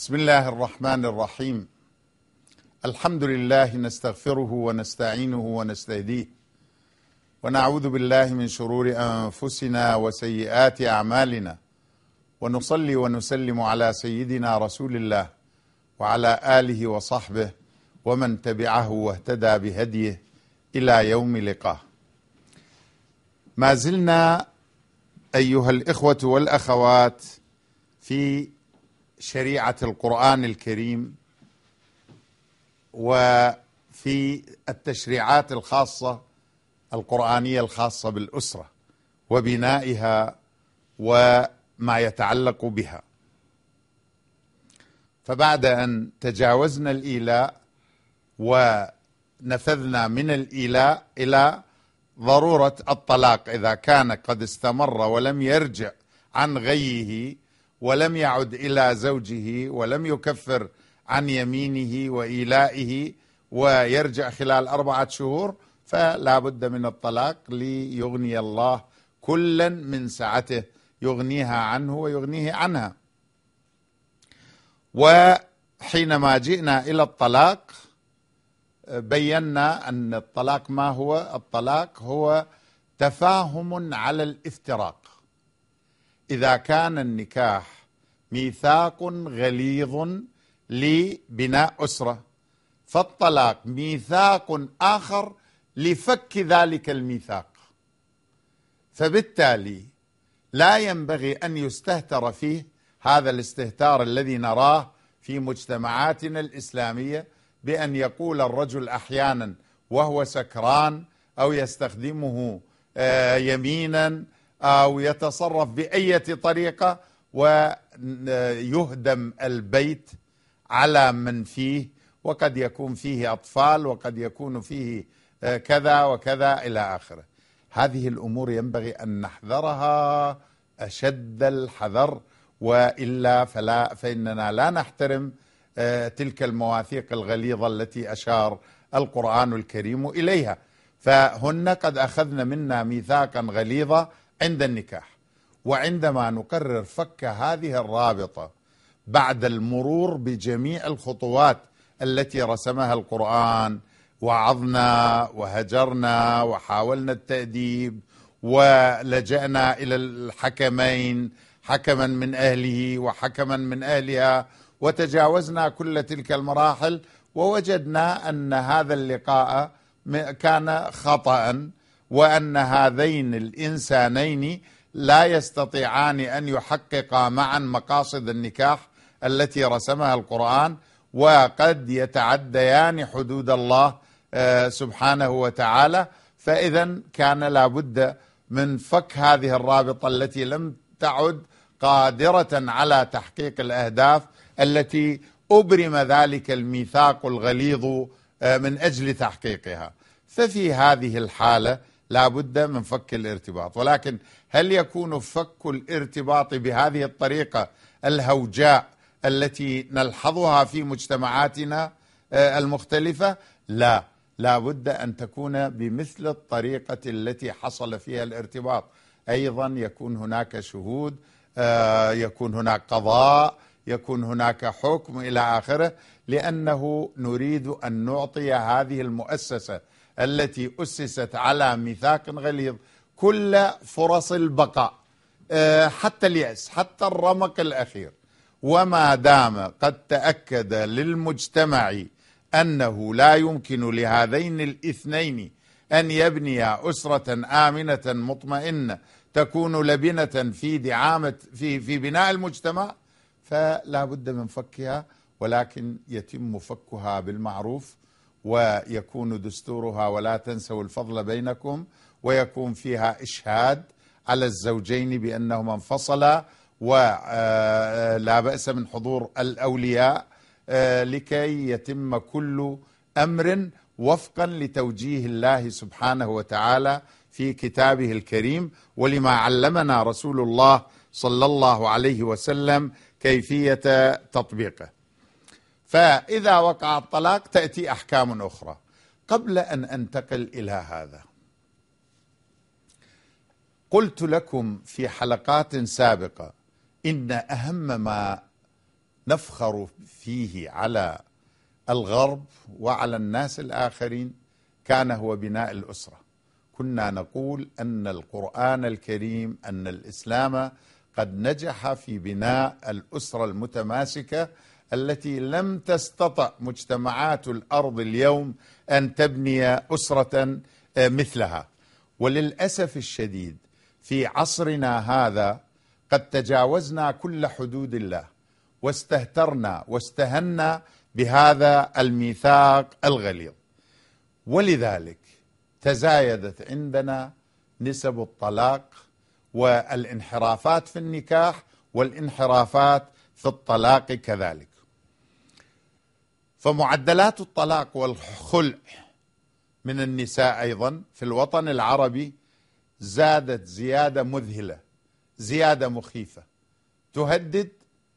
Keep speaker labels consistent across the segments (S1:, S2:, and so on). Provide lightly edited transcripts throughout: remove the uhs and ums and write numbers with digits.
S1: بسم الله الرحمن الرحيم. الحمد لله نستغفره ونستعينه ونستهديه ونعوذ بالله من شرور أنفسنا وسيئات أعمالنا، ونصلي ونسلم على سيدنا رسول الله وعلى آله وصحبه ومن تبعه واهتدى بهديه إلى يوم لقاه. ما زلنا أيها الإخوة والأخوات في شريعة القرآن الكريم وفي التشريعات الخاصة القرآنية الخاصة بالأسرة وبنائها وما يتعلق بها. فبعد أن تجاوزنا الإيلاء ونفذنا من الإيلاء إلى ضرورة الطلاق إذا كان قد استمر ولم يرجع عن غيه ولم يعد إلى زوجه ولم يكفر عن يمينه وإيلائه ويرجع خلال 4 شهور، فلا بد من الطلاق ليغني الله كلا من سعته، يغنيها عنه ويغنيه عنها. وحينما جئنا إلى الطلاق بينا أن الطلاق ما هو؟ الطلاق هو تفاهم على الافتراق. إذا كان النكاح ميثاق غليظ لبناء أسرة، فالطلاق ميثاق آخر لفك ذلك الميثاق، فبالتالي لا ينبغي أن يستهتر فيه هذا الاستهتار الذي نراه في مجتمعاتنا الإسلامية، بأن يقول الرجل أحيانا وهو سكران أو يستخدمه يمينا أو يتصرف بأي طريقة ويهدم البيت على من فيه، وقد يكون فيه أطفال وقد يكون فيه كذا وكذا إلى آخره. هذه الأمور ينبغي أن نحذرها أشد الحذر، وإلا فإننا لا نحترم تلك المواثيق الغليظة التي أشار القرآن الكريم إليها. فهن قد أخذن منا ميثاقا غليظا عند النكاح، وعندما نقرر فك هذه الرابطة بعد المرور بجميع الخطوات التي رسمها القرآن، وعظنا وهجرنا وحاولنا التأديب ولجأنا إلى الحكمين، حكما من أهله وحكما من أهلها، وتجاوزنا كل تلك المراحل، ووجدنا أن هذا اللقاء كان خطأ، وأن هذين الإنسانين لا يستطيعان أن يحققا معا مقاصد النكاح التي رسمها القرآن، وقد يتعديان حدود الله سبحانه وتعالى. فإذا كان لابد من فك هذه الرابطة التي لم تعد قادرة على تحقيق الأهداف التي أبرم ذلك الميثاق الغليظ من أجل تحقيقها. ففي هذه الحالة لا بد من فك الارتباط. ولكن هل يكون فك الارتباط بهذه الطريقة الهوجاء التي نلحظها في مجتمعاتنا المختلفة؟ لا بد أن تكون بمثل الطريقة التي حصل فيها الارتباط. أيضا يكون هناك شهود، يكون هناك قضاء، يكون هناك حكم إلى آخره، لأنه نريد أن نعطي هذه المؤسسة التي أسست على ميثاق غليظ كل فرص البقاء حتى اليأس، حتى الرمق الأخير. وما دام قد تأكد للمجتمع أنه لا يمكن لهذين الاثنين أن يبنيا أسرة آمنة مطمئنة تكون لبنة في دعامة في بناء المجتمع، فلا بد من فكها، ولكن يتم فكها بالمعروف، ويكون دستورها ولا تنسوا الفضل بينكم، ويكون فيها إشهاد على الزوجين بأنهما انفصلا، ولا بأس من حضور الأولياء لكي يتم كل أمر وفقا لتوجيه الله سبحانه وتعالى في كتابه الكريم، ولما علمنا رسول الله صلى الله عليه وسلم كيفية تطبيقه. فإذا وقع الطلاق تأتي أحكام أخرى. قبل أن أنتقل إلى هذا، قلت لكم في حلقات سابقة إن أهم ما نفخر فيه على الغرب وعلى الناس الآخرين كان هو بناء الأسرة. كنا نقول أن القرآن الكريم، أن الإسلام قد نجح في بناء الأسرة المتماسكة التي لم تستطع مجتمعات الأرض اليوم أن تبني أسرة مثلها. وللأسف الشديد في عصرنا هذا قد تجاوزنا كل حدود الله واستهترنا واستهنا بهذا الميثاق الغليظ، ولذلك تزايدت عندنا نسب الطلاق والانحرافات في النكاح والانحرافات في الطلاق كذلك. فمعدلات الطلاق والخلع من النساء أيضا في الوطن العربي زادت زيادة مذهلة، زيادة مخيفة، تهدد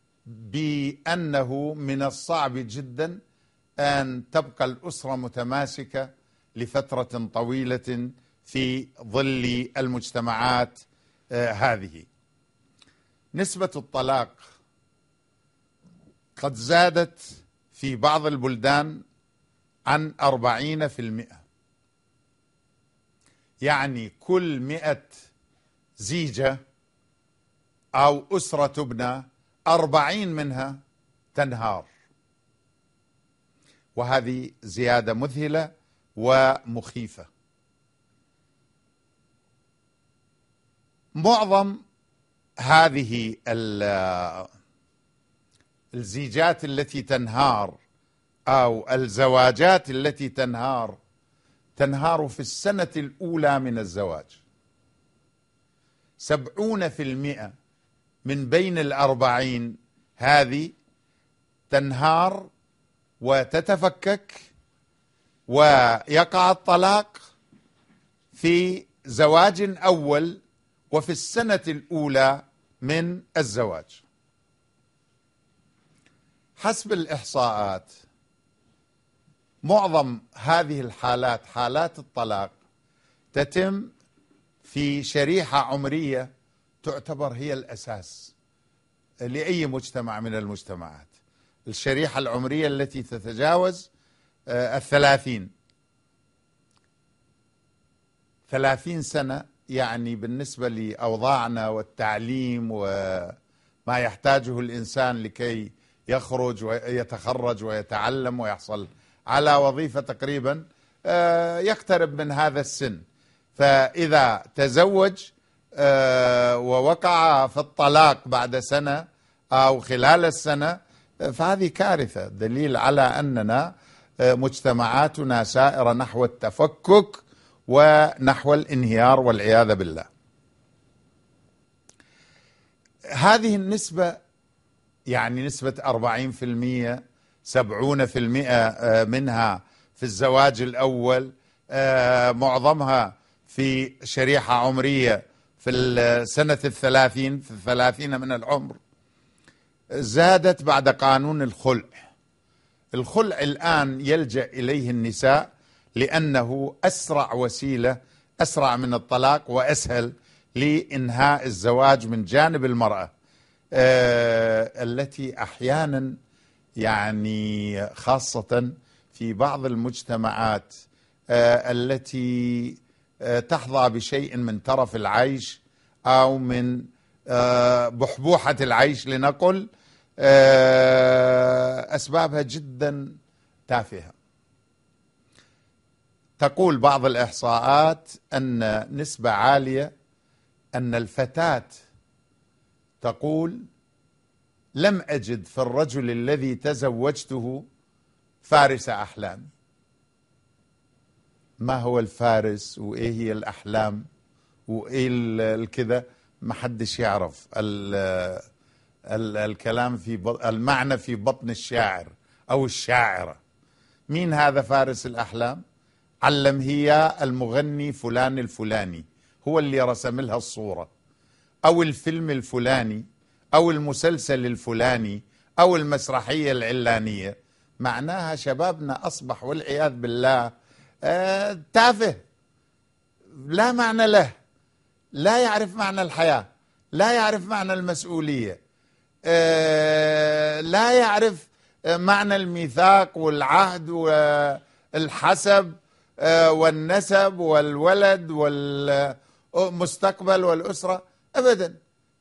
S1: بأنه من الصعب جدا أن تبقى الأسرة متماسكة لفترة طويلة في ظل المجتمعات هذه. نسبة الطلاق قد زادت في بعض البلدان عن 40%، يعني كل 100 زيجة أو أسرة تبنى 40 منها تنهار، وهذه زيادة مذهلة ومخيفة. معظم هذه الزيجات التي تنهار أو الزواجات التي تنهار في السنة الأولى من الزواج. 70% من بين 40 هذه تنهار وتتفكك ويقع الطلاق في زواج أول وفي السنة الأولى من الزواج. حسب الإحصاءات معظم هذه الحالات، حالات الطلاق، تتم في شريحة عمرية تعتبر هي الأساس لأي مجتمع من المجتمعات، الشريحة العمرية التي تتجاوز 30 سنة. يعني بالنسبة لأوضاعنا والتعليم وما يحتاجه الإنسان لكي يخرج ويتخرج ويتعلم ويحصل على وظيفة تقريبا يقترب من هذا السن، فإذا تزوج ووقع في الطلاق بعد سنة أو خلال السنة فهذه كارثة، دليل على أننا مجتمعاتنا سائرة نحو التفكك ونحو الانهيار والعياذ بالله. هذه النسبة، يعني نسبة 40%، 70% منها في الزواج الأول، معظمها في شريحة عمرية في السنة 30، في 30 من العمر. زادت بعد قانون الخلع. الخلع الآن يلجأ إليه النساء لأنه أسرع وسيلة، أسرع من الطلاق وأسهل لإنهاء الزواج من جانب المرأة، التي أحيانا يعني خاصة في بعض المجتمعات التي تحظى بشيء من ترف العيش أو من بحبوحة العيش لنقل، أسبابها جدا تافهة. تقول بعض الإحصاءات أن نسبة عالية، أن الفتاة تقول لم أجد في الرجل الذي تزوجته فارس أحلام. ما هو الفارس وإيه هي الأحلام وإيه الكذا؟ ما حدش يعرف. الكلام في المعنى في بطن الشاعر أو الشاعرة. مين هذا فارس الأحلام؟ علم هي المغني فلان الفلاني هو اللي رسم لها الصورة، أو الفيلم الفلاني أو المسلسل الفلاني أو المسرحية العلانية. معناها شبابنا أصبح والعياذ بالله تافه، لا معنى له، لا يعرف معنى الحياة، لا يعرف معنى المسؤولية. لا يعرف معنى الميثاق والعهد والحسب والنسب والولد والمستقبل والأسرة أبدا.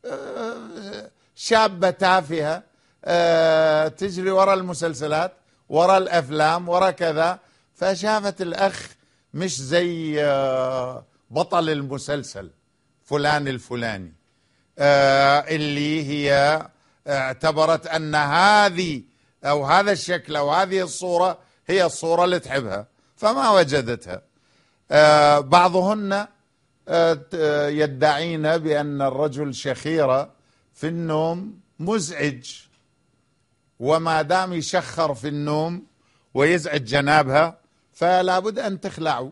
S1: شابة تافهة تجري وراء المسلسلات، وراء الأفلام، وراء كذا، فشافت الأخ مش زي بطل المسلسل فلان الفلاني، اللي هي اعتبرت أن هذه أو هذا الشكل أو هذه الصورة هي الصورة اللي تحبها، فما وجدتها. بعضهن يدعين بأن الرجل شخيرة في النوم مزعج، وما دام يشخر في النوم ويزعج جنابها فلا بد أن تخلعه.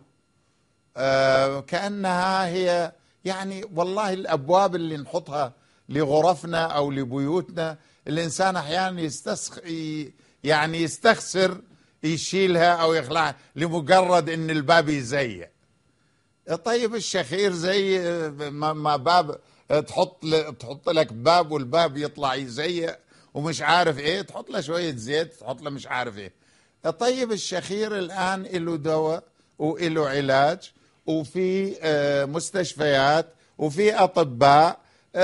S1: كأنها هي يعني والله الأبواب اللي نحطها لغرفنا أو لبيوتنا الإنسان أحيانا يعني يستخسر يشيلها أو يخلعها لمجرد أن الباب يزيق. طيب الشخير زي ما باب تحط لك باب والباب يطلع يزيق ومش عارف ايه، تحط له شوية زيت، تحط له مش عارف ايه. طيب الشخير الآن له دواء وله علاج، وفي مستشفيات وفي أطباء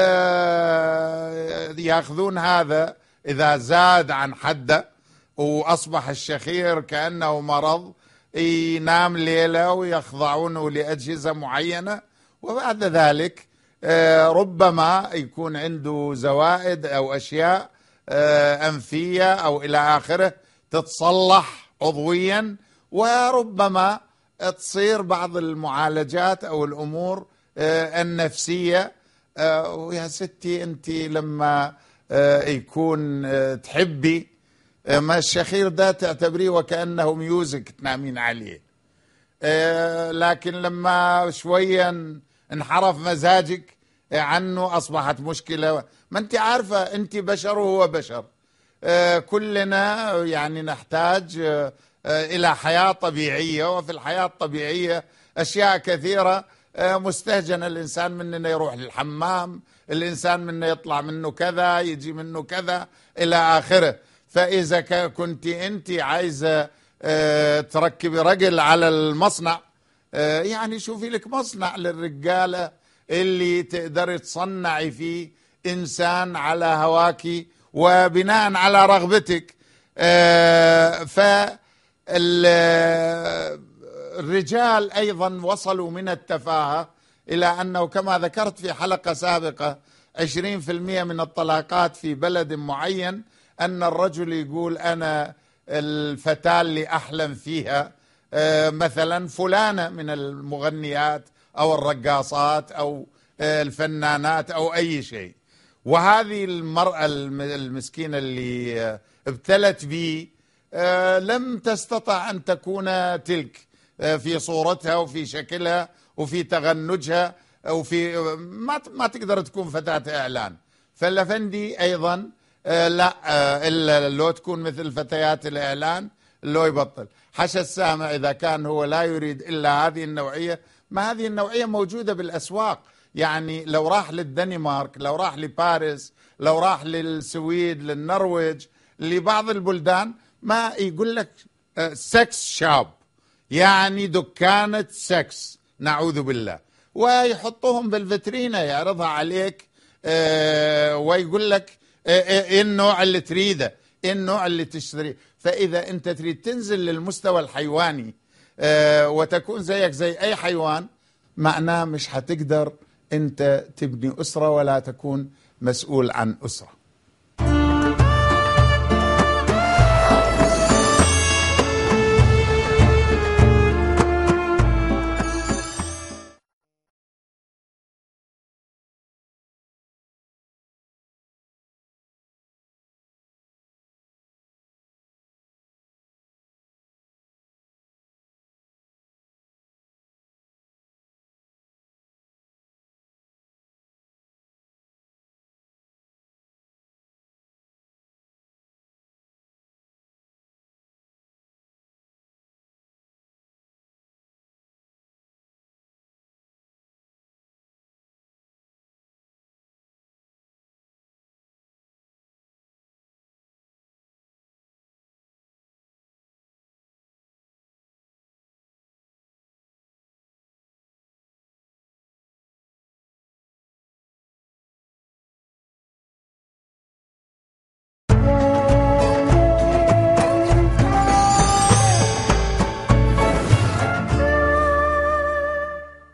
S1: يأخذون هذا إذا زاد عن حده وأصبح الشخير كأنه مرض، ينام ليلة ويخضعونه لأجهزة معينة، وبعد ذلك ربما يكون عنده زوائد أو أشياء أنفية أو إلى آخره تتصلح عضويا، وربما تصير بعض المعالجات أو الأمور النفسية. ويا ستي أنت لما يكون تحبي ما الشخير ده تعتبريه وكأنه ميوزك تنامين عليه، لكن لما شويا انحرف مزاجك عنه أصبحت مشكلة. ما أنت عارفة أنت بشر وهو بشر، كلنا يعني نحتاج إلى حياة طبيعية، وفي الحياة الطبيعية أشياء كثيرة مستهجنة. الإنسان مننا يروح للحمام، الإنسان منه يطلع منه كذا، يجي منه كذا إلى آخره. فإذا كنت أنت عايزة تركبي رجل على المصنع، يعني شوفي لك مصنع للرجالة اللي تقدري تصنعي فيه إنسان على هواكي وبناء على رغبتك. فالرجال أيضا وصلوا من التفاهة إلى أنه كما ذكرت في حلقة سابقة 20% من الطلاقات في بلد معين أن الرجل يقول أنا الفتاة اللي أحلم فيها مثلا فلانة من المغنيات أو الرقاصات أو الفنانات أو أي شيء. وهذه المرأة المسكينة اللي ابتلت به لم تستطع أن تكون تلك في صورتها وفي شكلها وفي تغنجها وفي ما تقدر تكون فتاة إعلان. فالأفندي أيضا لا إلا لو تكون مثل فتيات الإعلان لو يبطل. حشى السامع إذا كان هو لا يريد إلا هذه النوعية، ما هذه النوعية موجودة بالأسواق. يعني لو راح للدنمارك، لو راح لباريس، لو راح للسويد، للنرويج، لبعض البلدان، ما يقول لك سكس شاب، يعني دكانة سكس، نعوذ بالله، ويحطوهم بالفترينة يعرضها عليك ويقول لك ايه النوع اللي تريده، ايه النوع اللي تشتريه. فإذا أنت تريد تنزل للمستوى الحيواني وتكون زيك زي أي حيوان، معناه مش هتقدر أنت تبني أسرة ولا تكون مسؤول عن أسرة.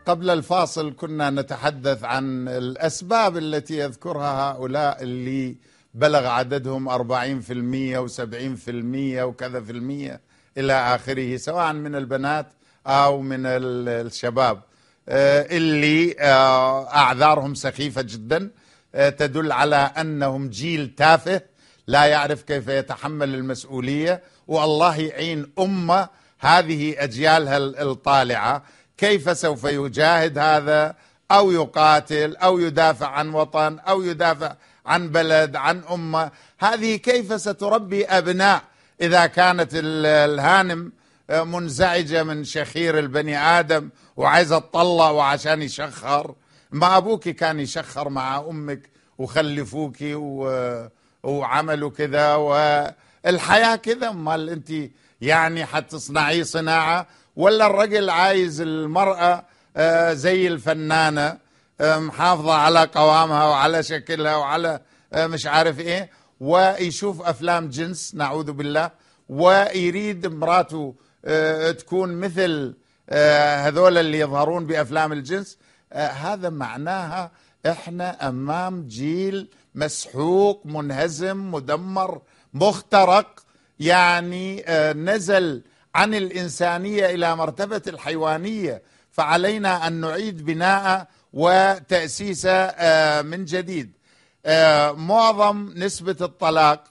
S1: قبل الفاصل كنا نتحدث عن الأسباب التي يذكرها هؤلاء اللي بلغ عددهم 40% و70% وكذا في المية إلى آخره، سواء من البنات أو من الشباب، اللي أعذارهم سخيفة جدا، تدل على أنهم جيل تافه لا يعرف كيف يتحمل المسؤولية. والله يعين أمة هذه أجيالها الطالعة كيف سوف يجاهد هذا أو يقاتل أو يدافع عن وطن أو يدافع عن بلد عن أمة. هذه كيف ستربي أبناء إذا كانت الهانم منزعجة من شخير البني آدم وعايزة تطلع وعشان يشخر؟ ما أبوك كان يشخر مع أمك وخلفوك وعملوا كذا، والحياة كذا. مال أنت يعني حتصنعي صناعة، ولا الرجل عايز المرأة زي الفنانة محافظة على قوامها وعلى شكلها وعلى مش عارف ايه، ويشوف افلام جنس نعوذ بالله، ويريد مراته تكون مثل هذول اللي يظهرون بافلام الجنس. هذا معناها احنا امام جيل مسحوق منهزم مدمر مخترق، يعني نزل عن الإنسانية إلى مرتبة الحيوانية. فعلينا أن نعيد بناءه وتأسيسه من جديد. معظم نسبة الطلاق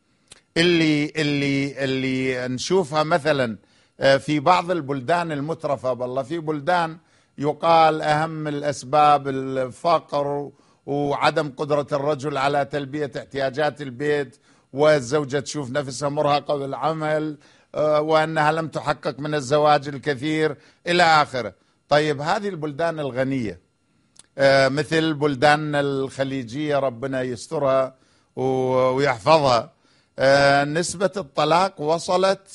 S1: اللي نشوفها مثلا في بعض البلدان المترفة، بالله في بلدان يقال أهم الأسباب الفقر وعدم قدرة الرجل على تلبية احتياجات البيت، والزوجة تشوف نفسها مرهقة بالعمل، وأنها لم تحقق من الزواج الكثير إلى آخره. طيب هذه البلدان الغنية مثل بلدان الخليجية ربنا يسترها ويحفظها، نسبة الطلاق وصلت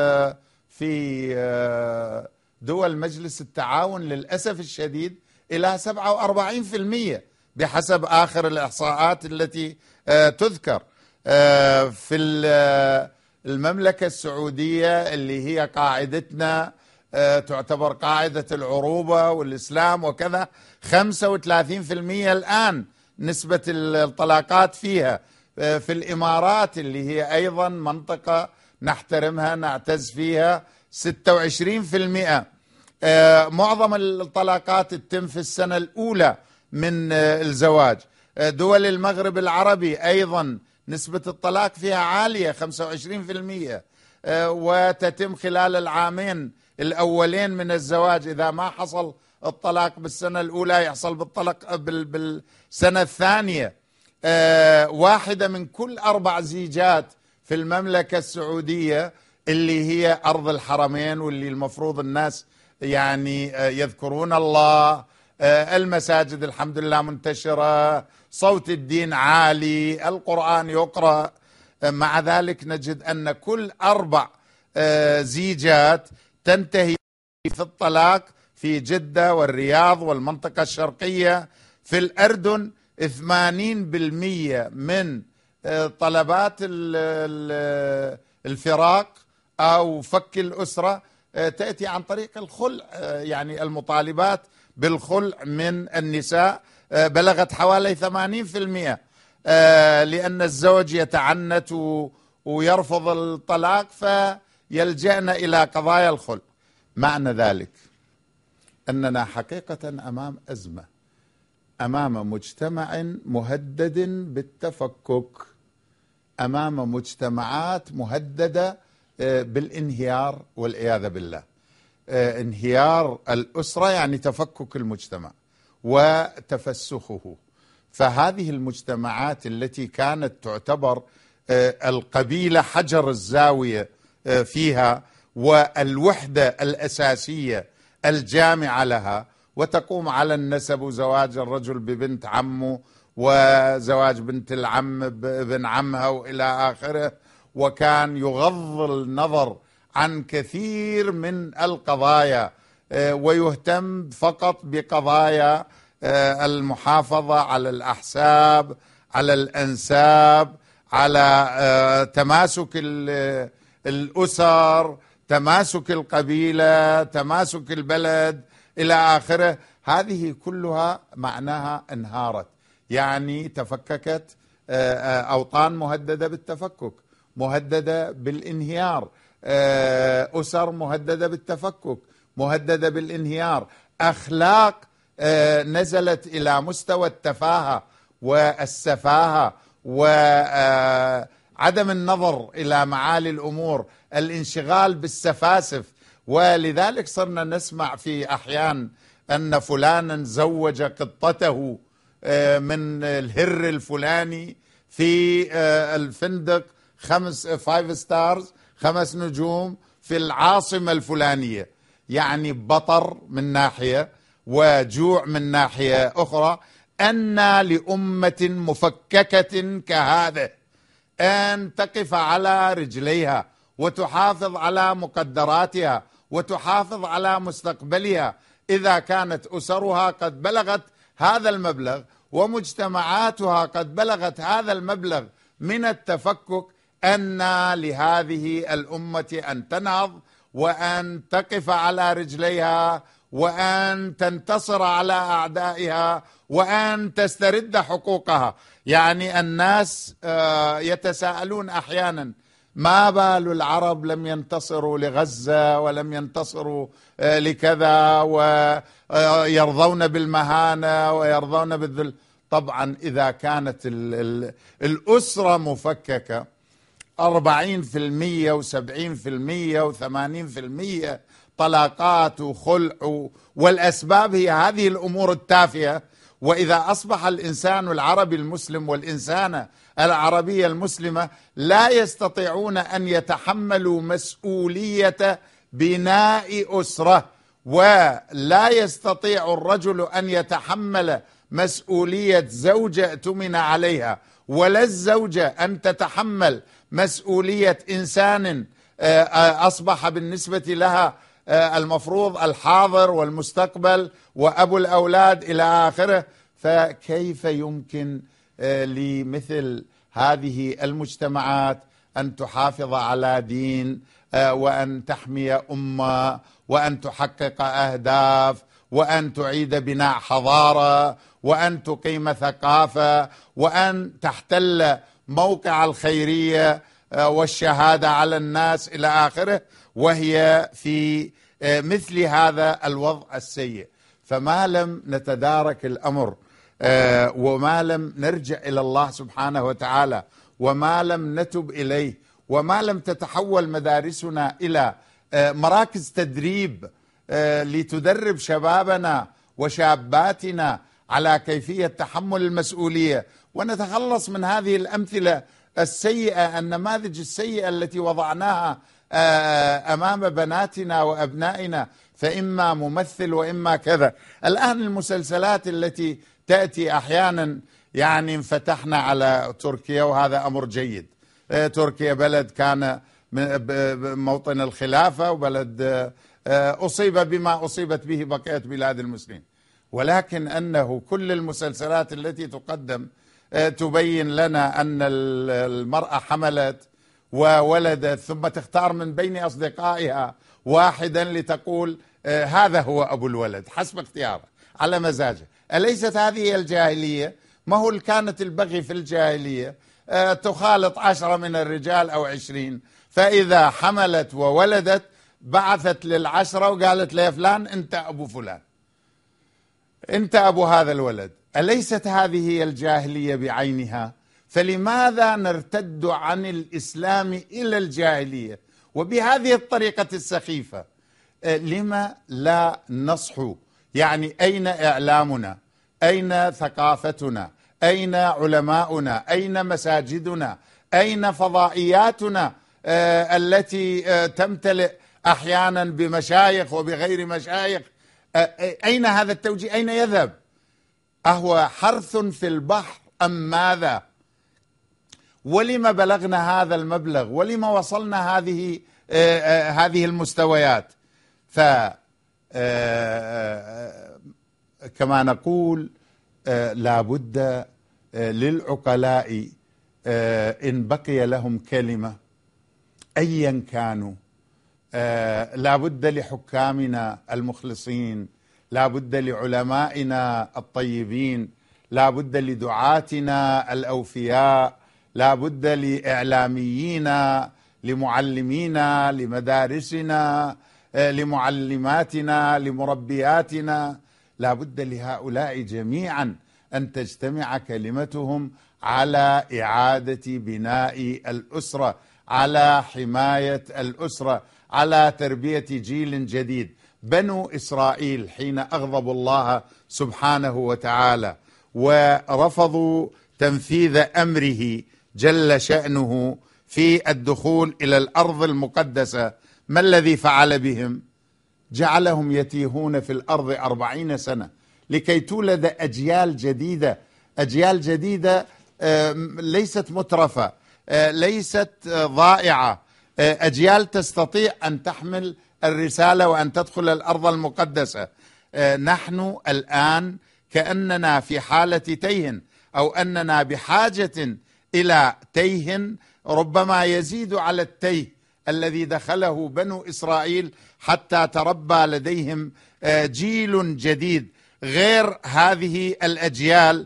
S1: في دول مجلس التعاون للأسف الشديد إلى 47% بحسب آخر الإحصاءات التي تذكر. في المملكة السعودية اللي هي قاعدتنا تعتبر قاعدة العروبة والإسلام وكذا، 35% الآن نسبة الطلاقات فيها. في الإمارات اللي هي أيضا منطقة نحترمها نعتز فيها 26%. معظم الطلاقات تتم في السنة الأولى من الزواج. دول المغرب العربي أيضا نسبة الطلاق فيها عالية 25%، وتتم خلال العامين الأولين من الزواج. إذا ما حصل الطلاق بالسنة الأولى يحصل بالسنة الثانية. 1 من كل 4 زيجات في المملكة السعودية اللي هي أرض الحرمين، واللي المفروض الناس يعني يذكرون الله، المساجد الحمد لله منتشرة، صوت الدين عالي، القرآن يقرأ، مع ذلك نجد أن كل 4 زيجات تنتهي في الطلاق في جدة والرياض والمنطقة الشرقية. في الأردن 80% من طلبات الفراق أو فك الأسرة تأتي عن طريق الخلع، يعني المطالبات بالخلع من النساء بلغت حوالي 80%، لأن الزوج يتعنت ويرفض الطلاق فيلجأنا إلى قضايا الخلع. معنى ذلك أننا حقيقة أمام أزمة، أمام مجتمع مهدد بالتفكك، أمام مجتمعات مهددة بالانهيار والعياذ بالله. انهيار الأسرة يعني تفكك المجتمع وتفسخه. فهذه المجتمعات التي كانت تعتبر القبيلة حجر الزاوية فيها والوحدة الأساسية الجامعة لها، وتقوم على النسب وزواج الرجل ببنت عمه وزواج بنت العم بابن عمها وإلى آخره، وكان يغض النظر عن كثير من القضايا ويهتم فقط بقضايا المحافظة على الأحساب، على الأنساب، على تماسك الأسر، تماسك القبيلة، تماسك البلد إلى آخره. هذه كلها معناها انهارت، يعني تفككت، أوطان مهددة بالتفكك، مهددة بالانهيار، أسر مهددة بالتفكك، مهددة بالانهيار، أخلاق نزلت إلى مستوى التفاهة والسفاهة وعدم النظر إلى معالي الأمور، الانشغال بالسفاسف. ولذلك صرنا نسمع في أحيان أن فلانا زوج قطته من الهر الفلاني في الفندق 5 ستارز 5 نجوم في العاصمة الفلانية. يعني بطر من ناحية وجوع من ناحية أخرى. أن لأمة مفككة كهذا أن تقف على رجليها وتحافظ على مقدراتها وتحافظ على مستقبلها إذا كانت أسرها قد بلغت هذا المبلغ ومجتمعاتها قد بلغت هذا المبلغ من التفكك؟ أن لهذه الأمة أن تنهض وأن تقف على رجليها وأن تنتصر على أعدائها وأن تسترد حقوقها. يعني الناس يتساءلون أحيانا ما بال العرب لم ينتصروا لغزة ولم ينتصروا لكذا ويرضون بالمهانة ويرضون بالذل. طبعا إذا كانت الأسرة مفككة 40% و70% و80% طلاقات وخلع، والأسباب هي هذه الأمور التافهة. وإذا أصبح الإنسان العربي المسلم والإنسانة العربية المسلمة لا يستطيعون أن يتحملوا مسؤولية بناء أسرة، ولا يستطيع الرجل أن يتحمل مسؤولية زوجة اؤتمن عليها، ولا الزوجة أن تتحمل مسؤولية إنسان أصبح بالنسبة لها المفروض الحاضر والمستقبل وأبو الأولاد إلى آخره. فكيف يمكن لمثل هذه المجتمعات أن تحافظ على دين وأن تحمي أمة وأن تحقق أهداف وأن تعيد بناء حضارة وأن تقيم ثقافة وأن تحتل موقع الخيرية والشهادة على الناس إلى آخره، وهي في مثل هذا الوضع السيء؟ فما لم نتدارك الأمر وما لم نرجع إلى الله سبحانه وتعالى وما لم نتب إليه وما لم تتحول مدارسنا إلى مراكز تدريب لتدرب شبابنا وشاباتنا على كيفية تحمل المسؤولية ونتخلص من هذه الأمثلة السيئة، النماذج السيئة التي وضعناها أمام بناتنا وأبنائنا، فإما ممثل وإما كذا. الآن المسلسلات التي تأتي أحيانا، يعني انفتحنا على تركيا وهذا أمر جيد. تركيا بلد كان موطن الخلافة وبلد أصيب بما أصيبت به بقية بلاد المسلمين، ولكن أنه كل المسلسلات التي تقدم تبين لنا أن المرأة حملت وولدت ثم تختار من بين أصدقائها واحدا لتقول هذا هو أبو الولد حسب اختياره على مزاجه. أليست هذه الجاهلية؟ ما هو كانت البغي في الجاهلية تخالط 10 من الرجال أو 20، فإذا حملت وولدت بعثت لل10 وقالت له فلان أنت أبو فلان، أنت أبو هذا الولد. أليست هذه هي الجاهلية بعينها؟ فلماذا نرتد عن الإسلام إلى الجاهلية وبهذه الطريقة السخيفة؟ لما لا نصحو؟ يعني أين إعلامنا؟ أين ثقافتنا؟ أين علماؤنا؟ أين مساجدنا؟ أين فضائياتنا التي تمتلئ أحيانا بمشايخ وبغير مشايخ؟ أين هذا التوجيه؟ أين يذهب؟ أهو حرث في البحر أم ماذا؟ ولما بلغنا هذا المبلغ؟ ولما وصلنا هذه المستويات؟ كما نقول لا بد للعقلاء إن بقي لهم كلمة أيا كانوا، لا بد لحكامنا المخلصين، لا بد لعلمائنا الطيبين، لا بد لدعاتنا الأوفياء، لا بد لإعلامينا، لمعلمينا، لمدارسنا، لمعلماتنا، لمربياتنا. لا بد لهؤلاء جميعا أن تجتمع كلمتهم على إعادة بناء الأسرة، على حماية الأسرة، على تربية جيل جديد. بنو إسرائيل حين أغضبوا الله سبحانه وتعالى ورفضوا تنفيذ أمره جل شأنه في الدخول إلى الأرض المقدسة، ما الذي فعل بهم؟ جعلهم يتيهون في الأرض 40 سنة لكي تولد أجيال جديدة، أجيال جديدة ليست مترفة، ليست ضائعة، أجيال تستطيع أن تحمل الرسالة وأن تدخل الأرض المقدسة. نحن الآن كأننا في حالة تيه، أو أننا بحاجة إلى تيه ربما يزيد على التيه الذي دخله بنو إسرائيل حتى تربى لديهم جيل جديد غير هذه الأجيال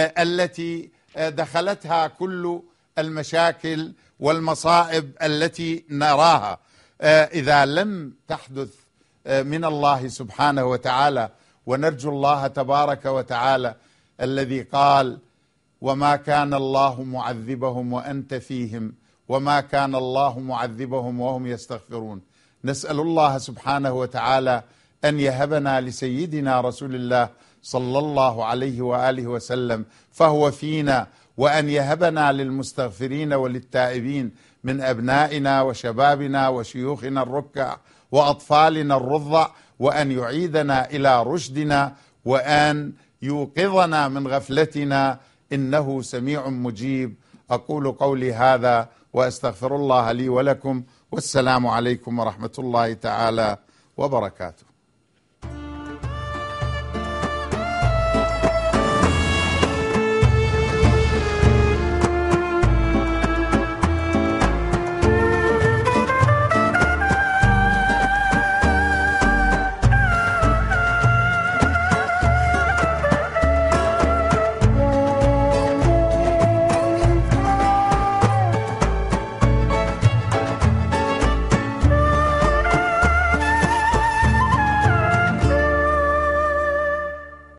S1: التي دخلتها كل المشاكل والمصائب التي نراها. إذا لم تحدث من الله سبحانه وتعالى، ونرجو الله تبارك وتعالى الذي قال: وما كان الله معذبهم وأنت فيهم وما كان الله معذبهم وهم يستغفرون. نسأل الله سبحانه وتعالى أن يهبنا لسيدنا رسول الله صلى الله عليه وآله وسلم فهو فينا، وأن يهبنا للمستغفرين وللتائبين من أبنائنا وشبابنا وشيوخنا الركع وأطفالنا الرضع، وأن يعيدنا إلى رشدنا، وأن يوقظنا من غفلتنا، إنه سميع مجيب. أقول قولي هذا وأستغفر الله لي ولكم، والسلام عليكم ورحمة الله تعالى وبركاته.